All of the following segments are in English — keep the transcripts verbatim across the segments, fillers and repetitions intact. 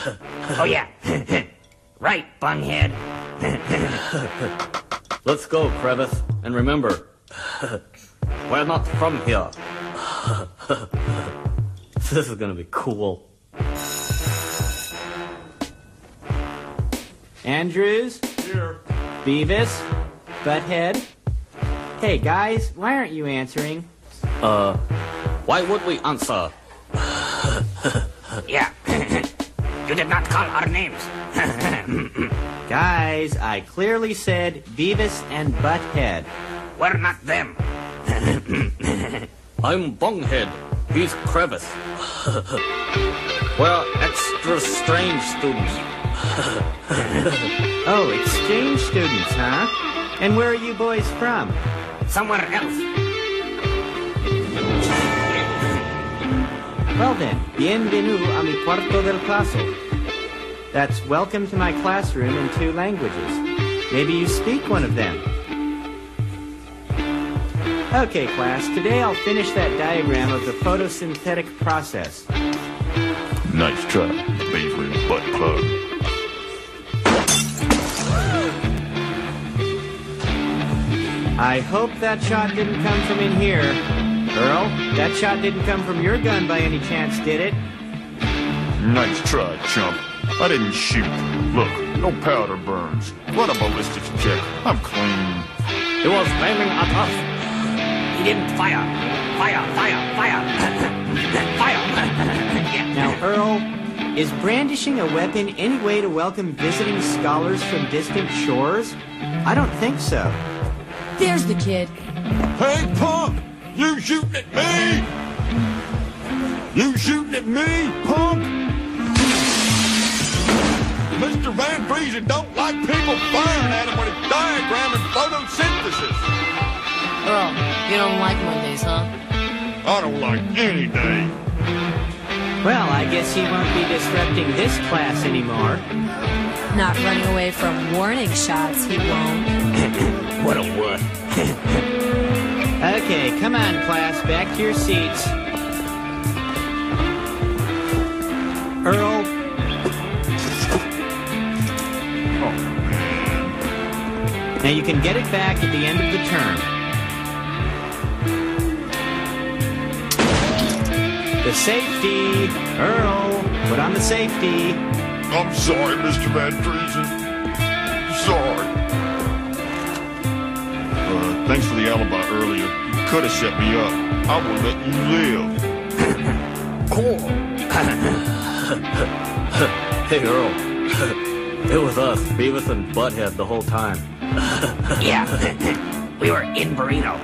Oh, yeah. Right, bunghead. Let's go, Crevice. And remember, we're not from here. This is gonna be cool. Andrews? Here. Beavis? Butthead? Hey, guys, why aren't you answering? Uh, why would we answer? Yeah. You did not call our names. Guys, I clearly said Beavis and Butthead. We're not them. I'm Bunghead. He's Crevice. We're extra strange students. Oh, exchange students, huh? And where are you boys from? Somewhere else. Well then, bienvenue a mi cuarto del clase. That's welcome to my classroom in two languages. Maybe you speak one of them. Okay, class, today I'll finish that diagram of the photosynthetic process. Nice try, Beaver and Butt Plug. I hope that shot didn't come from in here. Earl, that shot didn't come from your gun by any chance, did it? Nice try, chump. I didn't shoot. Look, no powder burns. Run a ballistics check. I'm clean. He was aiming at us. He didn't fire. Fire, fire, fire. Fire. Yeah. Now, Earl, is brandishing a weapon any way to welcome visiting scholars from distant shores? I don't think so. There's the kid. Hey, punk! You shooting at me? You shooting at me, punk? Mister Van Friesen don't like people firing at him when he's diagramming photosynthesis. Earl, you don't like Mondays, huh? I don't like any day. Well, I guess he won't be disrupting this class anymore. Not running away from warning shots, he won't. What a wuss. Okay, come on, class, back to your seats. Earl. Oh, man. Now you can get it back at the end of the term. The safety. Earl, put on the safety. I'm sorry, Mister Van Friesen. Sorry. Uh, thanks for the alibi earlier. You could have set me up. I would let you live. Cool. Hey, Earl. It was us, Beavis and Butthead, the whole time. Yeah. We were in Burrito.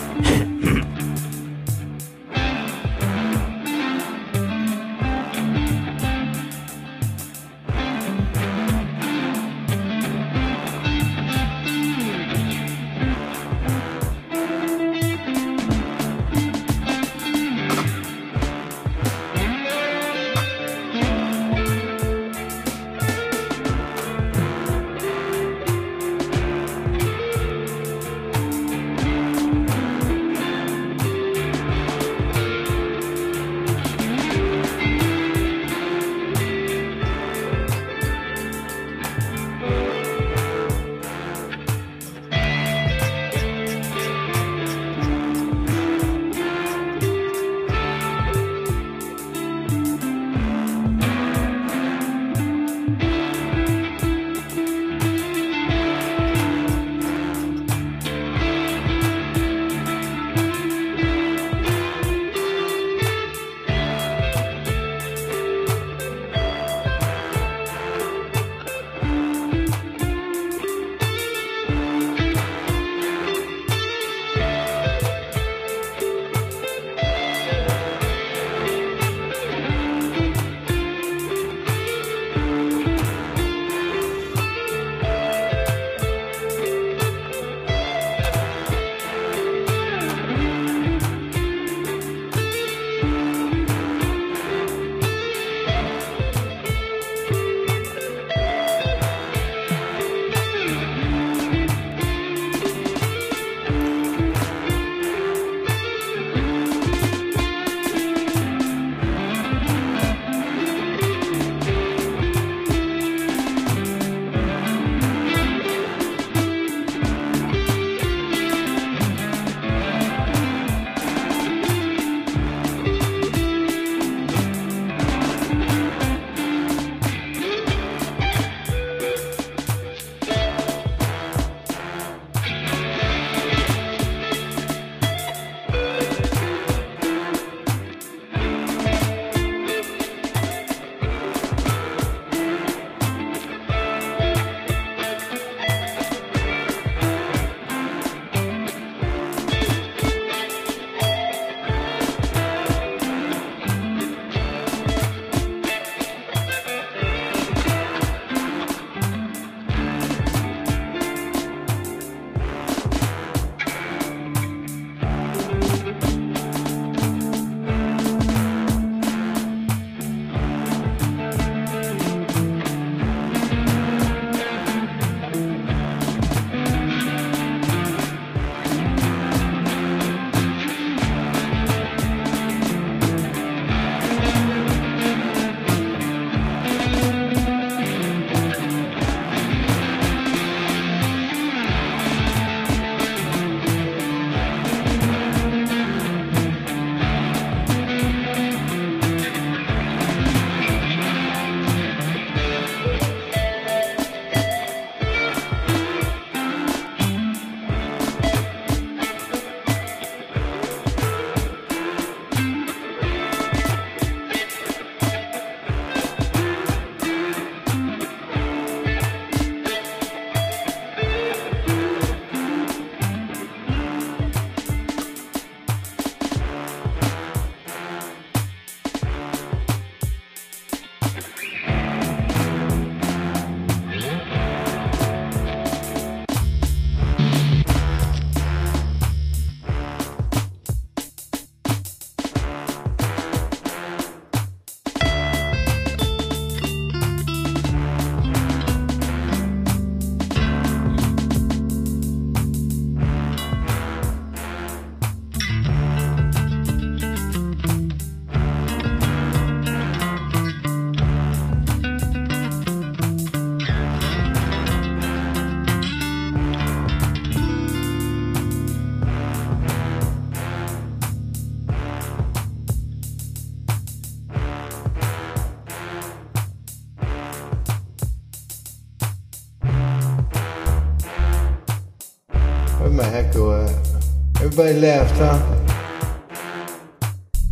Where'd my heck go at? Everybody left, huh?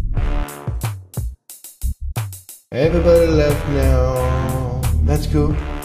Everybody left now. That's cool.